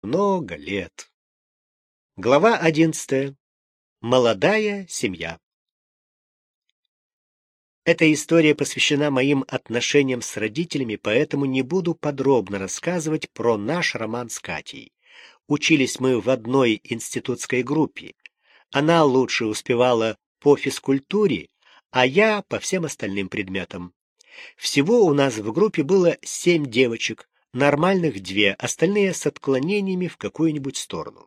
много лет. Глава 11. Молодая семья. Эта история посвящена моим отношениям с родителями, поэтому не буду подробно рассказывать про наш роман с Катей. Учились мы в одной институтской группе. Она лучше успевала по физкультуре, а я по всем остальным предметам. Всего у нас в группе было 7 девочек, нормальных 2, остальные с отклонениями в какую-нибудь сторону.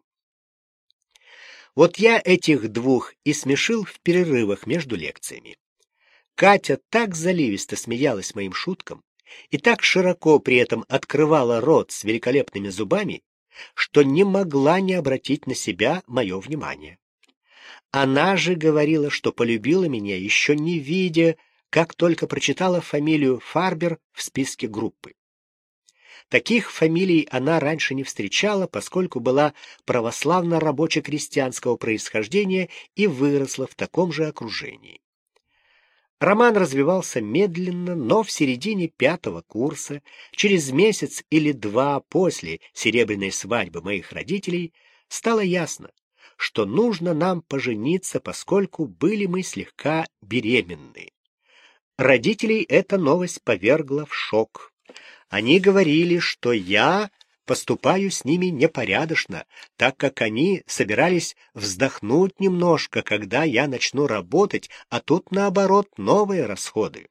Вот я этих 2 и смешил в перерывах между лекциями. Катя так заливисто смеялась моим шуткам и так широко при этом открывала рот с великолепными зубами, что не могла не обратить на себя мое внимание. Она же говорила, что полюбила меня, еще не видя, как только прочитала фамилию Фарбер в списке группы. Таких фамилий она раньше не встречала, поскольку была православно-рабоче-крестьянского происхождения и выросла в таком же окружении. Роман развивался медленно, но в середине 5-го курса, через месяц или 2 после серебряной свадьбы моих родителей, стало ясно, что нужно нам пожениться, поскольку были мы слегка беременны. Родителей эта новость повергла в шок. Они говорили, что я поступаю с ними непорядочно, так как они собирались вздохнуть немножко, когда я начну работать, а тут, наоборот, новые расходы.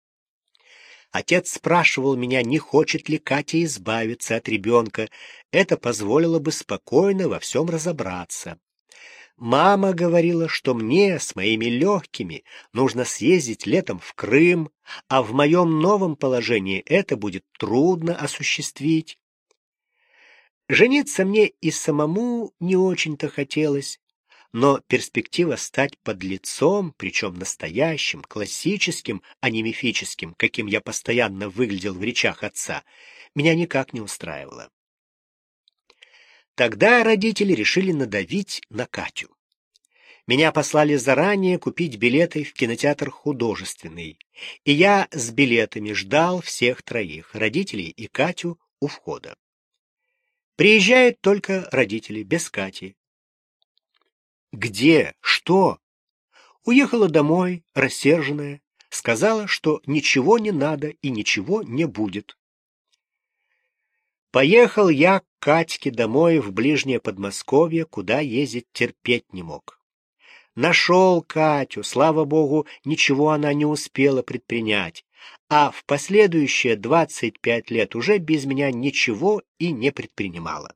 Отец спрашивал меня, не хочет ли Катя избавиться от ребенка. Это позволило бы спокойно во всем разобраться. Мама говорила, что мне с моими легкими нужно съездить летом в Крым, а в моем новом положении это будет трудно осуществить. Жениться мне и самому не очень-то хотелось, но перспектива стать подлецом, причем настоящим, классическим, а не мифическим, каким я постоянно выглядел в речах отца, меня никак не устраивала. Тогда родители решили надавить на Катю. Меня послали заранее купить билеты в кинотеатр «Художественный», и я с билетами ждал всех 3, родителей и Катю, у входа. Приезжают только родители, без Кати. Где? Что? Уехала домой, рассерженная, сказала, что ничего не надо и ничего не будет. Поехал я к Катьке домой в ближнее Подмосковье, куда ездить терпеть не мог. Нашел Катю, слава богу, ничего она не успела предпринять, а в последующие 25 лет уже без меня ничего и не предпринимала.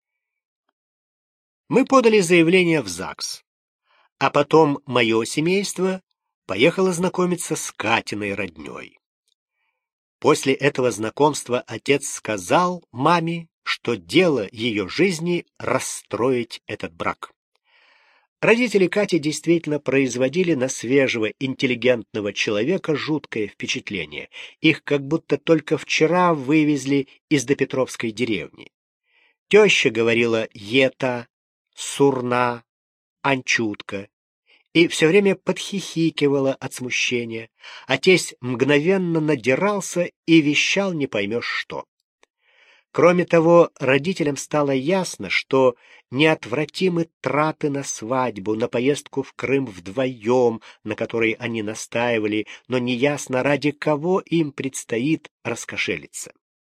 Мы подали заявление в ЗАГС, а потом мое семейство поехало знакомиться с Катиной роднёй. После этого знакомства отец сказал маме, что дело ее жизни — расстроить этот брак. Родители Кати действительно производили на свежего, интеллигентного человека жуткое впечатление. Их как будто только вчера вывезли из допетровской деревни. Теща говорила «ета», «сурна», «анчутка» и все время подхихикивала от смущения, а тесть мгновенно надирался и вещал не поймешь что. Кроме того, родителям стало ясно, что неотвратимы траты на свадьбу, на поездку в Крым вдвоем, на которой они настаивали, но неясно, ради кого им предстоит раскошелиться.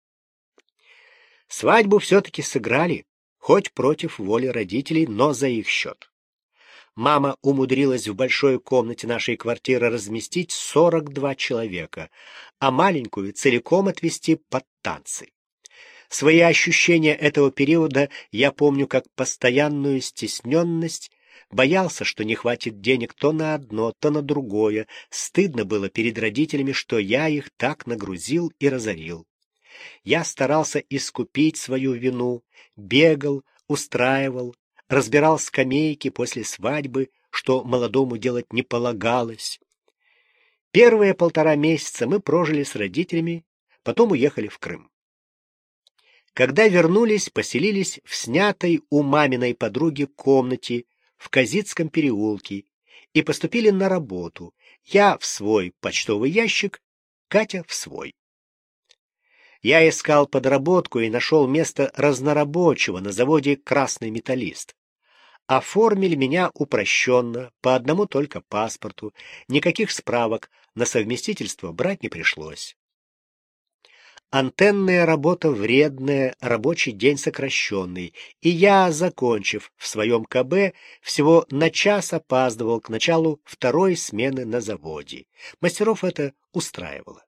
Свадьбу все-таки сыграли, хоть против воли родителей, но за их счет. Мама умудрилась в большой комнате нашей квартиры разместить 42 человека, а маленькую целиком отвезти под танцы. Свои ощущения этого периода я помню как постоянную стесненность, боялся, что не хватит денег то на одно, то на другое, стыдно было перед родителями, что я их так нагрузил и разорил. Я старался искупить свою вину, бегал, устраивал, разбирал скамейки после свадьбы, что молодому делать не полагалось. Первые 1,5 месяца мы прожили с родителями, потом уехали в Крым. Когда вернулись, поселились в снятой у маминой подруги комнате в Козицком переулке и поступили на работу. Я в свой почтовый ящик, Катя в свой. Я искал подработку и нашел место разнорабочего на заводе «Красный металлист». Оформили меня упрощенно, по одному только паспорту, никаких справок на совместительство брать не пришлось. Антенная работа вредная, рабочий день сокращенный, и я, закончив в своем КБ, всего на час опаздывал к началу второй смены на заводе. Мастеров это устраивало.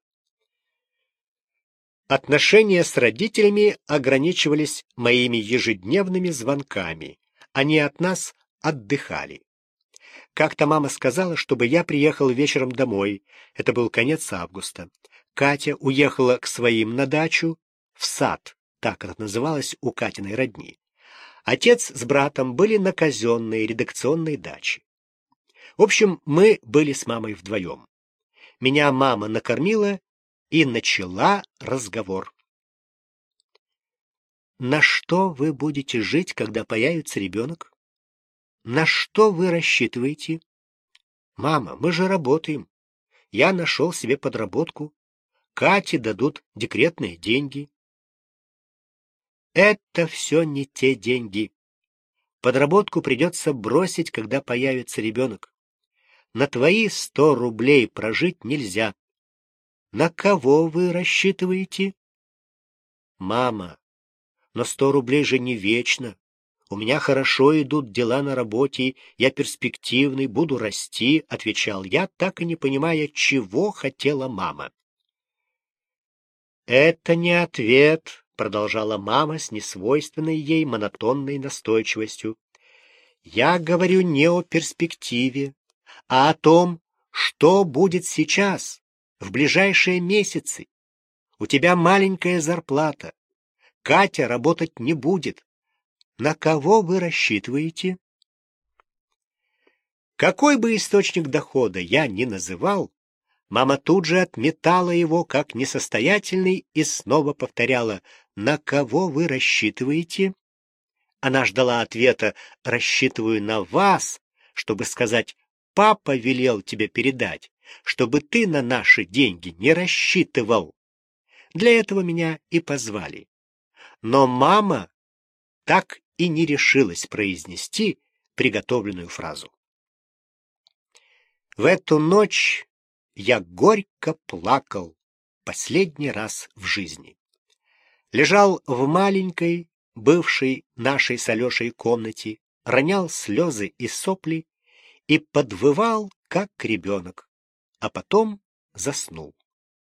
Отношения с родителями ограничивались моими ежедневными звонками. Они от нас отдыхали. Как-то мама сказала, чтобы я приехал вечером домой. Это был конец августа. Катя уехала к своим на дачу, в сад, так это называлось у Катиной родни. Отец с братом были на казенной редакционной даче. В общем, мы были с мамой вдвоем. Меня мама накормила и начала разговор. На что вы будете жить, когда появится ребенок? На что вы рассчитываете? Мама, мы же работаем. Я нашел себе подработку. Кате дадут декретные деньги. Это все не те деньги. Подработку придется бросить, когда появится ребенок. На твои 100 рублей прожить нельзя. На кого вы рассчитываете? Мама, но 100 рублей же не вечно. У меня хорошо идут дела на работе, я перспективный, буду расти, отвечал я, так и не понимая, чего хотела мама. Это не ответ, продолжала мама с несвойственной ей монотонной настойчивостью. Я говорю не о перспективе, а о том, что будет сейчас, в ближайшие месяцы. У тебя маленькая зарплата. Катя работать не будет. На кого вы рассчитываете? Какой бы источник дохода я ни называл, мама тут же отметала его как несостоятельный и снова повторяла: «На кого вы рассчитываете?» Она ждала ответа: «Рассчитываю на вас», чтобы сказать: «Папа велел тебе передать, чтобы ты на наши деньги не рассчитывал». Для этого меня и позвали. Но мама так и не решилась произнести приготовленную фразу. В эту ночь я горько плакал последний раз в жизни. Лежал в маленькой, бывшей нашей с Алешей комнате, ронял слезы и сопли и подвывал, как ребенок, а потом заснул.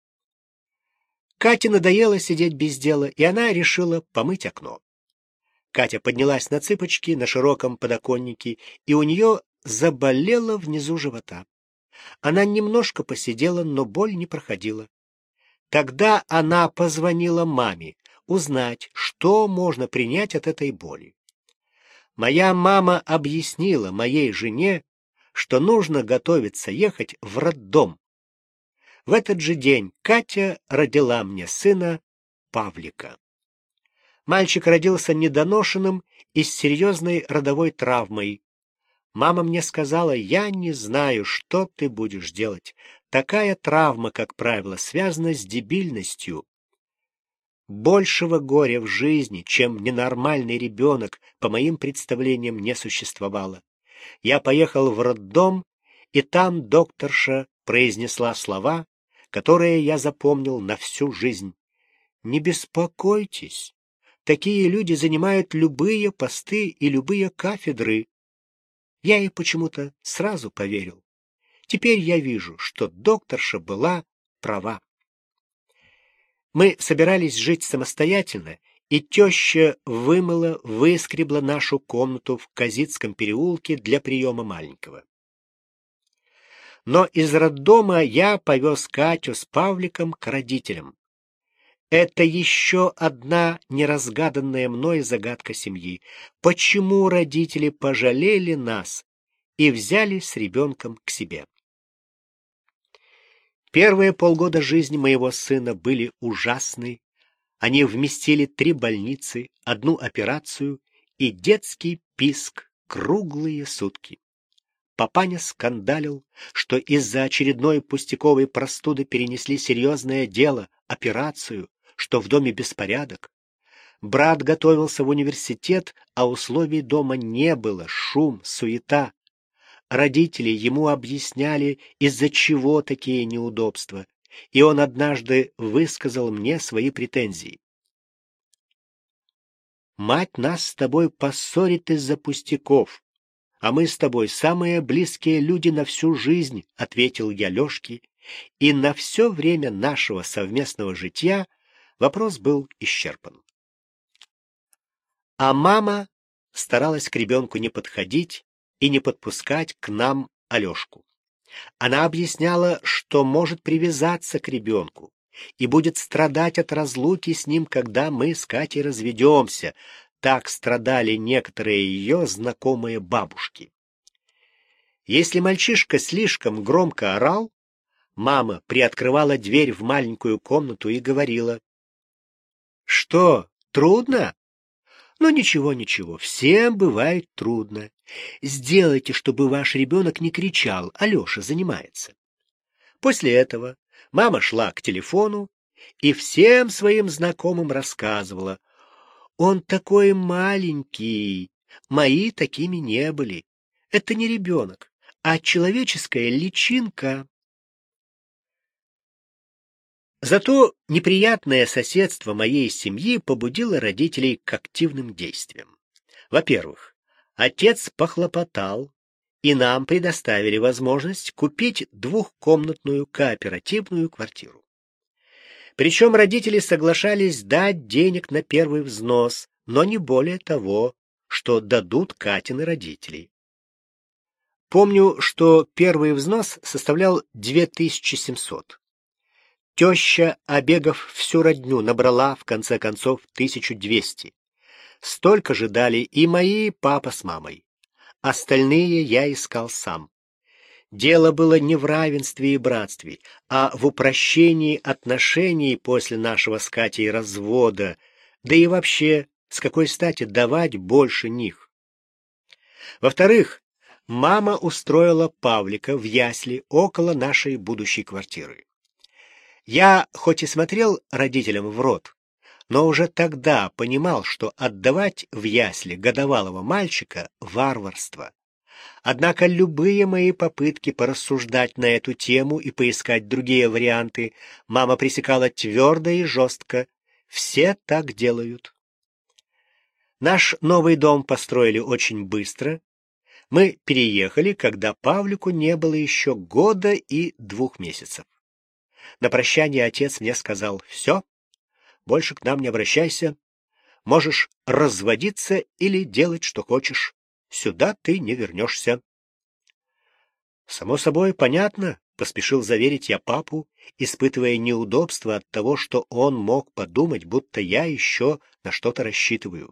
Кате надоело сидеть без дела, и она решила помыть окно. Катя поднялась на цыпочки на широком подоконнике, и у нее заболело внизу живота. Она немножко посидела, но боль не проходила. Тогда она позвонила маме узнать, что можно принять от этой боли. Моя мама объяснила моей жене, что нужно готовиться ехать в роддом. В этот же день Катя родила мне сына Павлика. Мальчик родился недоношенным и с серьезной родовой травмой. Мама мне сказала: «Я не знаю, что ты будешь делать. Такая травма, как правило, связана с дебильностью». Большего горя в жизни, чем ненормальный ребенок, по моим представлениям, не существовало. Я поехал в роддом, и там докторша произнесла слова, которые я запомнил на всю жизнь. «Не беспокойтесь. Такие люди занимают любые посты и любые кафедры». Я ей почему-то сразу поверил. Теперь я вижу, что докторша была права. Мы собирались жить самостоятельно, и теща выскребла нашу комнату в Казицком переулке для приема маленького. Но из роддома я повез Катю с Павликом к родителям. Это еще одна неразгаданная мной загадка семьи. Почему родители пожалели нас и взяли с ребенком к себе? Первые полгода жизни моего сына были ужасны. Они вместили 3 больницы, 1 операцию и детский писк круглые сутки. Папаня скандалил, что из-за очередной пустяковой простуды перенесли серьезное дело, операцию, что в доме беспорядок. Брат готовился в университет, а условий дома не было, шум, суета. Родители ему объясняли, из-за чего такие неудобства, и он однажды высказал мне свои претензии. «Мать нас с тобой поссорит из-за пустяков, а мы с тобой самые близкие люди на всю жизнь», — ответил я Лёшке, и на все время нашего совместного житья вопрос был исчерпан. А мама старалась к ребенку не подходить и не подпускать к нам Алёшку. Она объясняла, что может привязаться к ребенку и будет страдать от разлуки с ним, когда мы с Катей разведемся. Так страдали некоторые ее знакомые бабушки. Если мальчишка слишком громко орал, мама приоткрывала дверь в маленькую комнату и говорила: «Что, трудно? Ну ничего, ничего, всем бывает трудно. Сделайте, чтобы ваш ребенок не кричал, Алёша занимается». После этого мама шла к телефону и всем своим знакомым рассказывала: «Он такой маленький, мои такими не были. Это не ребенок, а человеческая личинка». Зато неприятное соседство моей семьи побудило родителей к активным действиям. Во-первых, отец похлопотал, и нам предоставили возможность купить двухкомнатную кооперативную квартиру. Причем родители соглашались дать денег на первый взнос, но не более того, что дадут Катины родители. Помню, что первый взнос составлял 2700. Теща, обегав всю родню, набрала в конце концов 1200. Столько же дали и мои папа с мамой. Остальные я искал сам. Дело было не в равенстве и братстве, а в упрощении отношений после нашего с Катей развода, да и вообще, с какой стати давать больше них. Во-вторых, мама устроила Павлика в ясли около нашей будущей квартиры. Я хоть и смотрел родителям в рот, но уже тогда понимал, что отдавать в ясли годовалого мальчика — варварство. Однако любые мои попытки порассуждать на эту тему и поискать другие варианты мама пресекала твердо и жестко. Все так делают. Наш новый дом построили очень быстро. Мы переехали, когда Павлику не было еще года и 2 месяцев. На прощание отец мне сказал: «Все, больше к нам не обращайся. Можешь разводиться или делать, что хочешь. Сюда ты не вернешься». «Само собой, понятно», — поспешил заверить я папу, испытывая неудобство от того, что он мог подумать, будто я еще на что-то рассчитываю.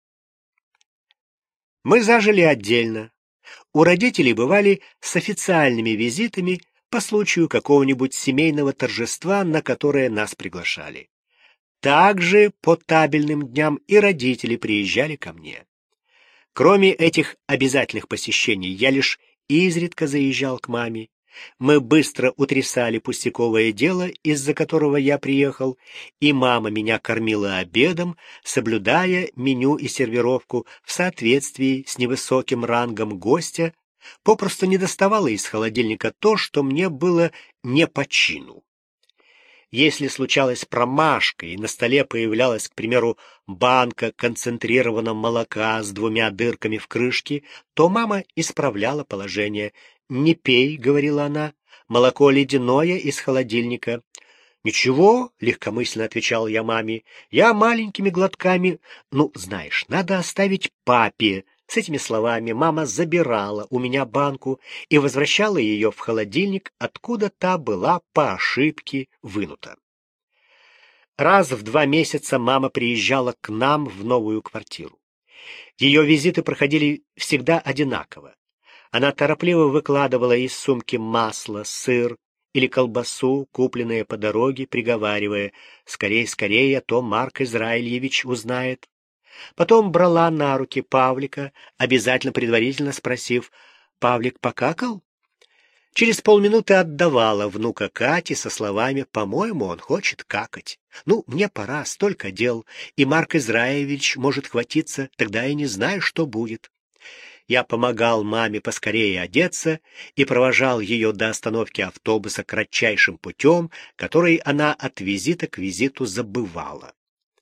Мы зажили отдельно. У родителей бывали с официальными визитами по случаю какого-нибудь семейного торжества, на которое нас приглашали. Также по табельным дням и родители приезжали ко мне. Кроме этих обязательных посещений, я лишь изредка заезжал к маме. Мы быстро утрясали пустяковое дело, из-за которого я приехал, и мама меня кормила обедом, соблюдая меню и сервировку в соответствии с невысоким рангом гостя, попросту не доставала из холодильника то, что мне было не по чину. Если случалась промашка, и на столе появлялась, к примеру, банка концентрированного молока с 2 дырками в крышке, то мама исправляла положение. «Не пей», — говорила она, — «молоко ледяное из холодильника». «Ничего», — легкомысленно отвечал я маме, — «я маленькими глотками, ну, знаешь, надо оставить папе». С этими словами мама забирала у меня банку и возвращала ее в холодильник, откуда та была по ошибке вынута. Раз в 2 месяца мама приезжала к нам в новую квартиру. Ее визиты проходили всегда одинаково. Она торопливо выкладывала из сумки масло, сыр или колбасу, купленные по дороге, приговаривая: «Скорей, скорее, а то Марк Израильевич узнает». Потом брала на руки Павлика, обязательно предварительно спросив: «Павлик покакал?» Через полминуты отдавала внука Кате со словами: «По-моему, он хочет какать. Ну, мне пора, столько дел, и Марк Израилевич может хватиться, тогда я не знаю, что будет». Я помогал маме поскорее одеться и провожал ее до остановки автобуса кратчайшим путем, который она от визита к визиту забывала.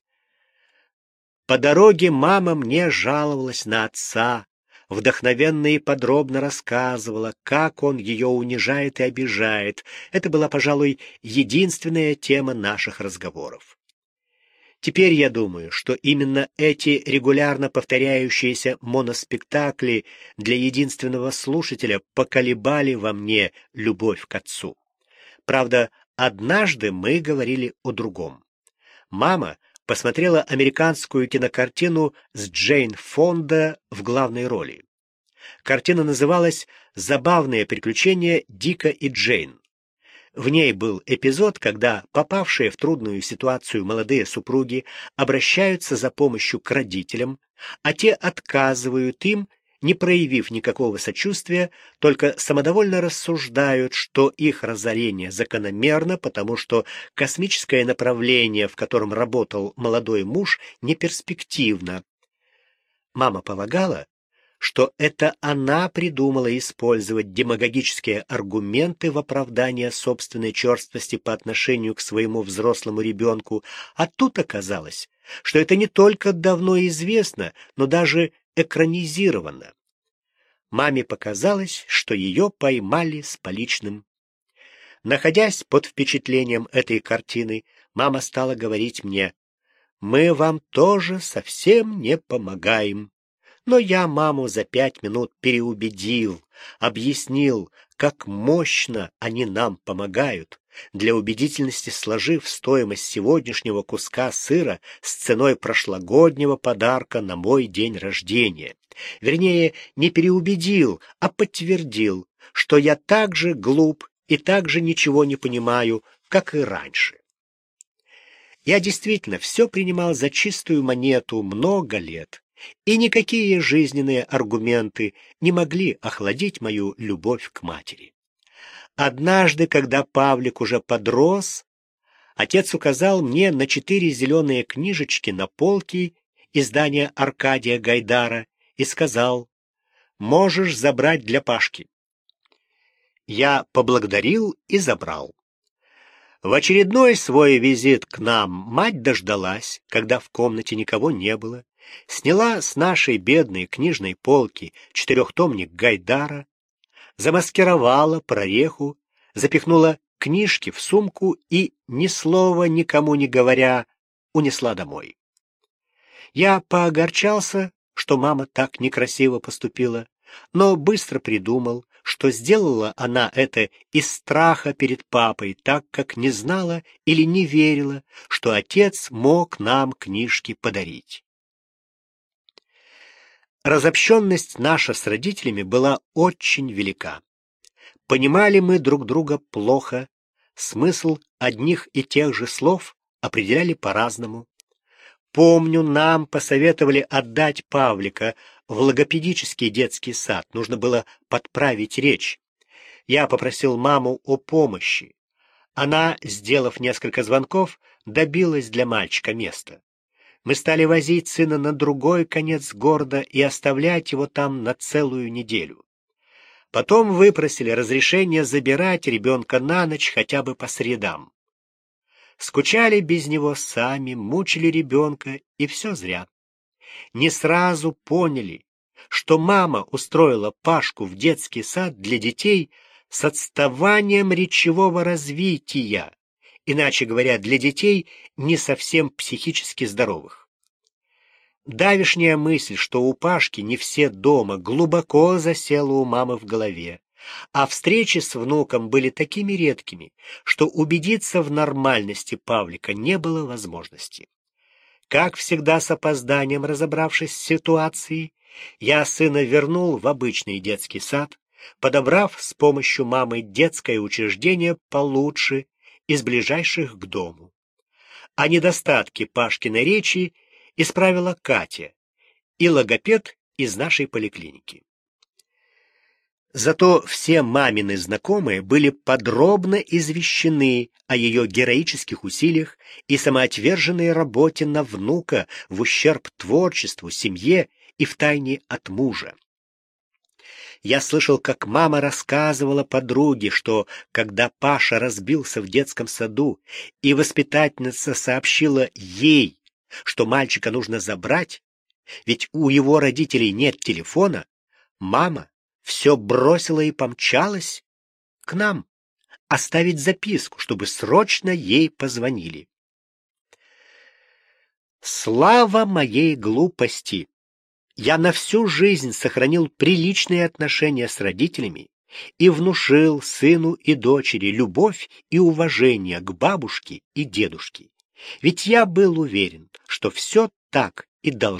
По дороге мама мне жаловалась на отца, вдохновенно и подробно рассказывала, как он ее унижает и обижает. Это была, пожалуй, единственная тема наших разговоров. Теперь я думаю, что именно эти регулярно повторяющиеся моноспектакли для единственного слушателя поколебали во мне любовь к отцу. Правда, однажды мы говорили о другом. Мама посмотрела американскую кинокартину с Джейн Фонда в главной роли. Картина называлась «Забавные приключения Дика и Джейн». В ней был эпизод, когда попавшие в трудную ситуацию молодые супруги обращаются за помощью к родителям, а те отказывают им, не проявив никакого сочувствия, только самодовольно рассуждают, что их разорение закономерно, потому что космическое направление, в котором работал молодой муж, неперспективно. Мама полагала, что это она придумала использовать демагогические аргументы в оправдание собственной черствости по отношению к своему взрослому ребенку, а тут оказалось, что это не только давно известно, но даже экранизировано. Маме показалось, что ее поймали с поличным. Находясь под впечатлением этой картины, мама стала говорить мне: «Мы вам тоже совсем не помогаем». Но я маму за 5 минут переубедил, объяснил, как мощно они нам помогают, для убедительности сложив стоимость сегодняшнего куска сыра с ценой прошлогоднего подарка на мой день рождения. Вернее, не переубедил, а подтвердил, что я так же глуп и так же ничего не понимаю, как и раньше. Я действительно все принимал за чистую монету много лет, и никакие жизненные аргументы не могли охладить мою любовь к матери. Однажды, когда Павлик уже подрос, отец указал мне на 4 зеленые книжечки на полке издания Аркадия Гайдара и сказал: «Можешь забрать для Пашки». Я поблагодарил и забрал. В очередной свой визит к нам мать дождалась, когда в комнате никого не было, сняла с нашей бедной книжной полки 4-томник Гайдара, замаскировала прореху, запихнула книжки в сумку и, ни слова никому не говоря, унесла домой. Я поогорчался, что мама так некрасиво поступила, но быстро придумал, что сделала она это из страха перед папой, так как не знала или не верила, что отец мог нам книжки подарить. Разобщенность наша с родителями была очень велика. Понимали мы друг друга плохо, смысл одних и тех же слов определяли по-разному. Помню, нам посоветовали отдать Павлика в логопедический детский сад, нужно было подправить речь. Я попросил маму о помощи. Она, сделав несколько звонков, добилась для мальчика места. Мы стали возить сына на другой конец города и оставлять его там на целую неделю. Потом выпросили разрешение забирать ребенка на ночь хотя бы по средам. Скучали без него сами, мучили ребенка, и все зря. Не сразу поняли, что мама устроила Пашку в детский сад для детей с отставанием речевого развития, иначе говоря, для детей не совсем психически здоровых. Давешняя мысль, что у Пашки не все дома, глубоко засела у мамы в голове, а встречи с внуком были такими редкими, что убедиться в нормальности Павлика не было возможности. Как всегда, с опозданием разобравшись с ситуацией, я сына вернул в обычный детский сад, подобрав с помощью мамы детское учреждение получше, из ближайших к дому. А недостатки Пашкиной речи исправила Катя и логопед из нашей поликлиники. Зато все мамины знакомые были подробно извещены о ее героических усилиях и самоотверженной работе на внука в ущерб творчеству, семье и втайне от мужа. Я слышал, как мама рассказывала подруге, что когда Паша разбился в детском саду, и воспитательница сообщила ей, что мальчика нужно забрать, ведь у его родителей нет телефона, мама все бросила и помчалась к нам оставить записку, чтобы срочно ей позвонили. Слава моей глупости! Я на всю жизнь сохранил приличные отношения с родителями и внушил сыну и дочери любовь и уважение к бабушке и дедушке. Ведь я был уверен, что все так и должно